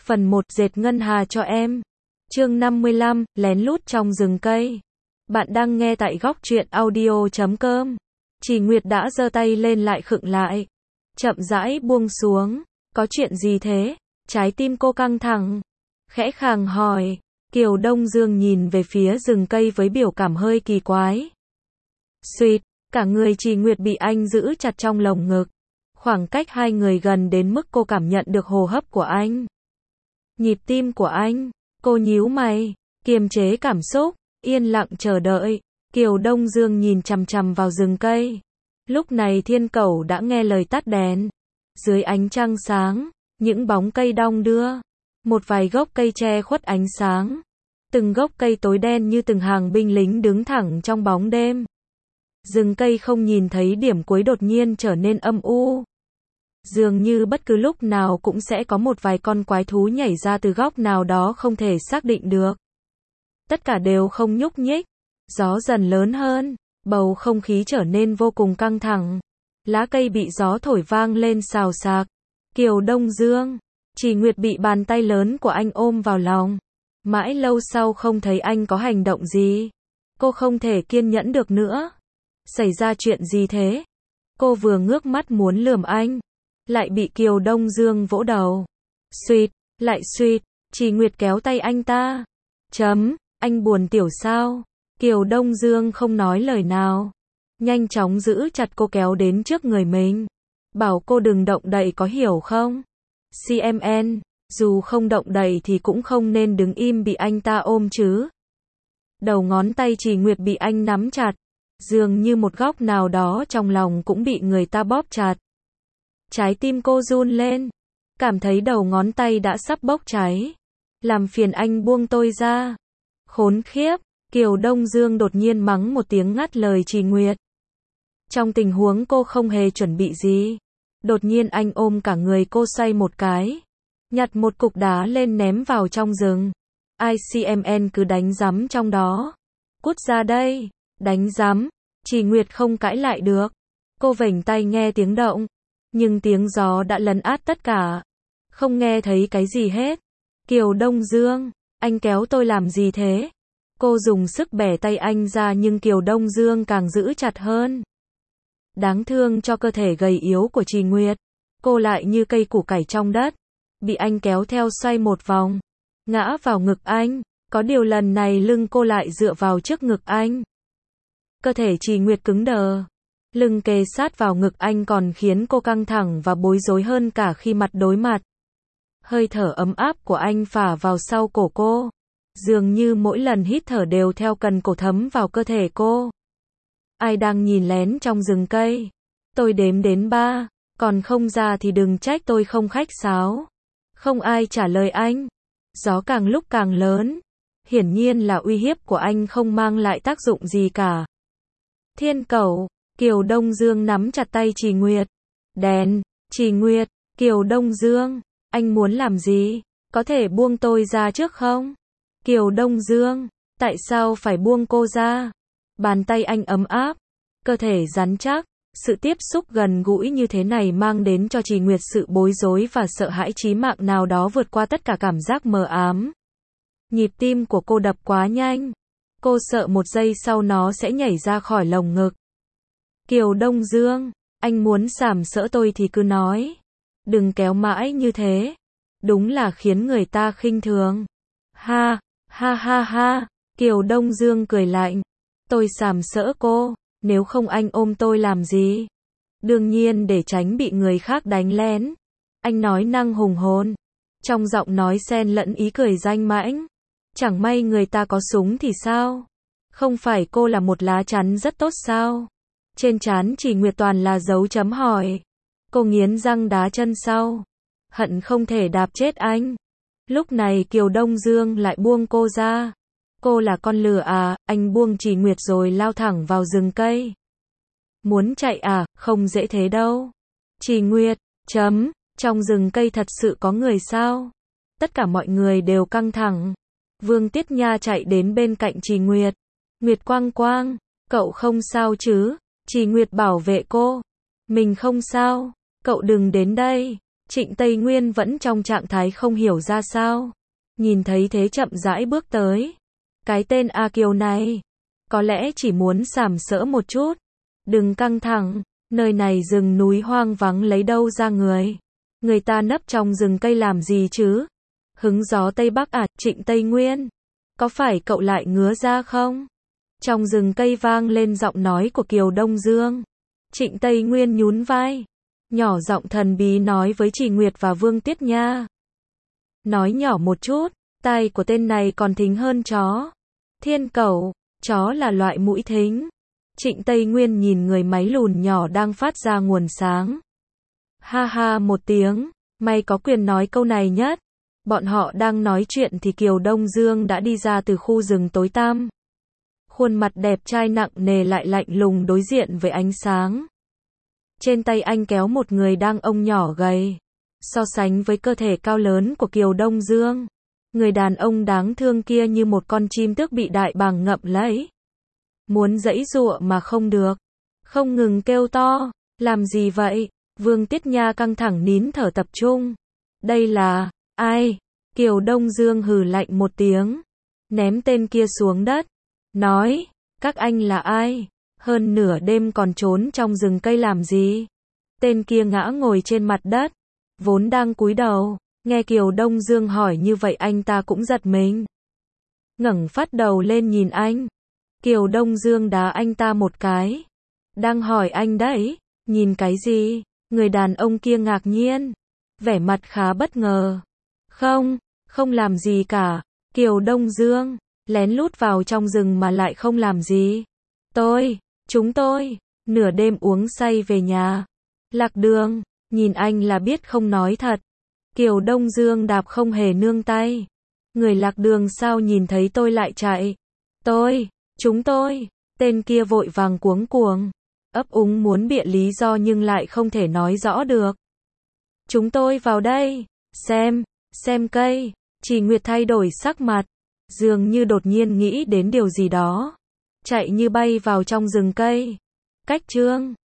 Phần 1 dệt ngân hà cho em. Chương 55, lén lút trong rừng cây. Bạn đang nghe tại góc truyện audio.com. Chỉ Nguyệt đã giơ tay lên lại khựng lại. Chậm rãi buông xuống. Có chuyện gì thế? Trái tim cô căng thẳng. Khẽ khàng hỏi. Kiều Đông Dương nhìn về phía rừng cây với biểu cảm hơi kỳ quái. Suýt, cả người Chỉ Nguyệt bị anh giữ chặt trong lồng ngực. Khoảng cách hai người gần đến mức cô cảm nhận được hô hấp của anh. Nhịp tim của anh. Cô nhíu mày, kiềm chế cảm xúc, yên lặng chờ đợi. Kiều Đông Dương nhìn chằm chằm vào rừng cây. Lúc này thiên cẩu đã nghe lời tắt đèn. Dưới ánh trăng sáng, những bóng cây đong đưa. Một vài gốc cây che khuất ánh sáng. Từng gốc cây tối đen như từng hàng binh lính đứng thẳng trong bóng đêm. Rừng cây không nhìn thấy điểm cuối đột nhiên trở nên âm u. Dường như bất cứ lúc nào cũng sẽ có một vài con quái thú nhảy ra từ góc nào đó không thể xác định được. Tất cả đều không nhúc nhích. Gió dần lớn hơn, bầu không khí trở nên vô cùng căng thẳng. Lá cây bị gió thổi vang lên xào xạc. Kiều Đông Dương, Chỉ Nguyệt bị bàn tay lớn của anh ôm vào lòng. Mãi lâu sau không thấy anh có hành động gì. Cô không thể kiên nhẫn được nữa. Xảy ra chuyện gì thế? Cô vừa ngước mắt muốn lườm anh. Lại bị Kiều Đông Dương vỗ đầu. Suýt, lại suýt, Chỉ Nguyệt kéo tay anh ta. Anh buồn tiểu sao? Kiều Đông Dương không nói lời nào. Nhanh chóng giữ chặt cô kéo đến trước người mình. Bảo cô đừng động đậy có hiểu không? CMN, dù không động đậy thì cũng không nên đứng im bị anh ta ôm chứ. Đầu ngón tay Chỉ Nguyệt bị anh nắm chặt. Dường như một góc nào đó trong lòng cũng bị người ta bóp chặt. Trái tim cô run lên. Cảm thấy đầu ngón tay đã sắp bốc cháy. Làm phiền anh buông tôi ra. Khốn khiếp. Kiều Đông Dương đột nhiên mắng một tiếng ngắt lời Chỉ Nguyệt. Trong tình huống cô không hề chuẩn bị gì. Đột nhiên anh ôm cả người cô xoay một cái. Nhặt một cục đá lên ném vào trong rừng. ICMN cứ đánh rắm trong đó. Cút ra đây. Đánh rắm. Chỉ Nguyệt không cãi lại được. Cô vểnh tay nghe tiếng động. Nhưng tiếng gió đã lấn át tất cả. Không nghe thấy cái gì hết. Kiều Đông Dương, anh kéo tôi làm gì thế? Cô dùng sức bẻ tay anh ra nhưng Kiều Đông Dương càng giữ chặt hơn. Đáng thương cho cơ thể gầy yếu của Chỉ Nguyệt. Cô lại như cây củ cải trong đất. Bị anh kéo theo xoay một vòng. Ngã vào ngực anh. Có điều lần này lưng cô lại dựa vào trước ngực anh. Cơ thể Chỉ Nguyệt cứng đờ. Lưng kề sát vào ngực anh còn khiến cô căng thẳng và bối rối hơn cả khi mặt đối mặt. Hơi thở ấm áp của anh phả vào sau cổ cô. Dường như mỗi lần hít thở đều theo cần cổ thấm vào cơ thể cô. Ai đang nhìn lén trong rừng cây? Tôi đếm đến 3, còn không ra thì đừng trách tôi không khách sáo. Không ai trả lời anh. Gió càng lúc càng lớn. Hiển nhiên là uy hiếp của anh không mang lại tác dụng gì cả. Thiên cẩu. Kiều Đông Dương nắm chặt tay Chỉ Nguyệt. Đèn. Chỉ Nguyệt. Kiều Đông Dương. Anh muốn làm gì? Có thể buông tôi ra trước không? Kiều Đông Dương. Tại sao phải buông cô ra? Bàn tay anh ấm áp. Cơ thể rắn chắc. Sự tiếp xúc gần gũi như thế này mang đến cho Chỉ Nguyệt sự bối rối và sợ hãi chí mạng nào đó vượt qua tất cả cảm giác mờ ám. Nhịp tim của cô đập quá nhanh. Cô sợ một giây sau nó sẽ nhảy ra khỏi lồng ngực. Kiều Đông Dương, anh muốn sàm sỡ tôi thì cứ nói. Đừng kéo mãi như thế. Đúng là khiến người ta khinh thường. Ha, ha ha ha, Kiều Đông Dương cười lạnh. Tôi sàm sỡ cô, nếu không anh ôm tôi làm gì? Đương nhiên để tránh bị người khác đánh lén. Anh nói năng hùng hồn. Trong giọng nói xen lẫn ý cười danh mãnh. Chẳng may người ta có súng thì sao? Không phải cô là một lá chắn rất tốt sao? Trên trán Chỉ Nguyệt toàn là dấu chấm hỏi. Cô nghiến răng đá chân sau. Hận không thể đạp chết anh. Lúc này Kiều Đông Dương lại buông cô ra. Cô là con lừa à? Anh buông Chỉ Nguyệt rồi lao thẳng vào rừng cây. Muốn chạy à? Không dễ thế đâu. Chỉ Nguyệt, trong rừng cây thật sự có người sao? Tất cả mọi người đều căng thẳng. Vương Tiết Nha chạy đến bên cạnh Chỉ Nguyệt. Nguyệt Quang Quang, cậu không sao chứ? Chỉ Nguyệt bảo vệ cô. Mình không sao. Cậu đừng đến đây. Trịnh Tây Nguyên vẫn trong trạng thái không hiểu ra sao. Nhìn thấy thế chậm rãi bước tới. Cái tên A Kiều này, có lẽ chỉ muốn sàm sỡ một chút. Đừng căng thẳng, nơi này rừng núi hoang vắng lấy đâu ra người. Người ta nấp trong rừng cây làm gì chứ? Hứng gió Tây Bắc à, Trịnh Tây Nguyên. Có phải cậu lại ngứa ra không? Trong rừng cây vang lên giọng nói của Kiều Đông Dương. Trịnh Tây Nguyên nhún vai. Nhỏ giọng thần bí nói với Trì Nguyệt và Vương Tiết Nha. Nói nhỏ một chút, tai của tên này còn thính hơn chó. Thiên cẩu, chó là loại mũi thính. Trịnh Tây Nguyên nhìn người máy lùn nhỏ đang phát ra nguồn sáng. Ha ha một tiếng, mày có quyền nói câu này nhất. Bọn họ đang nói chuyện thì Kiều Đông Dương đã đi ra từ khu rừng tối tăm. Khuôn mặt đẹp trai nặng nề lại lạnh lùng đối diện với ánh sáng. Trên tay anh kéo một người đang ông nhỏ gầy. So sánh với cơ thể cao lớn của Kiều Đông Dương, người đàn ông đáng thương kia như một con chim tước bị đại bàng ngậm lấy. Muốn giãy giụa mà không được. Không ngừng kêu to. Làm gì vậy? Vương Tiết Nha căng thẳng nín thở tập trung. Đây là ai? Kiều Đông Dương hừ lạnh một tiếng. Ném tên kia xuống đất. Nói, các anh là ai? Hơn nửa đêm còn trốn trong rừng cây làm gì? Tên kia ngã ngồi trên mặt đất, vốn đang cúi đầu. Nghe Kiều Đông Dương hỏi như vậy anh ta cũng giật mình. Ngẩng phát đầu lên nhìn anh. Kiều Đông Dương đá anh ta một cái. Đang hỏi anh đấy, nhìn cái gì? Người đàn ông kia ngạc nhiên, vẻ mặt khá bất ngờ. Không làm gì cả. Kiều Đông Dương, lén lút vào trong rừng mà lại không làm gì. Chúng tôi, nửa đêm uống say về nhà. Lạc đường, nhìn anh là biết không nói thật. Kiều Đông Dương đạp không hề nương tay. Người lạc đường sao nhìn thấy tôi lại chạy. Chúng tôi, tên kia vội vàng cuống cuồng. Ấp úng muốn bịa lý do nhưng lại không thể nói rõ được. Chúng tôi vào đây, xem cây. Trì Nguyệt thay đổi sắc mặt, dường như đột nhiên nghĩ đến điều gì đó. Chạy như bay vào trong rừng cây. Cách chương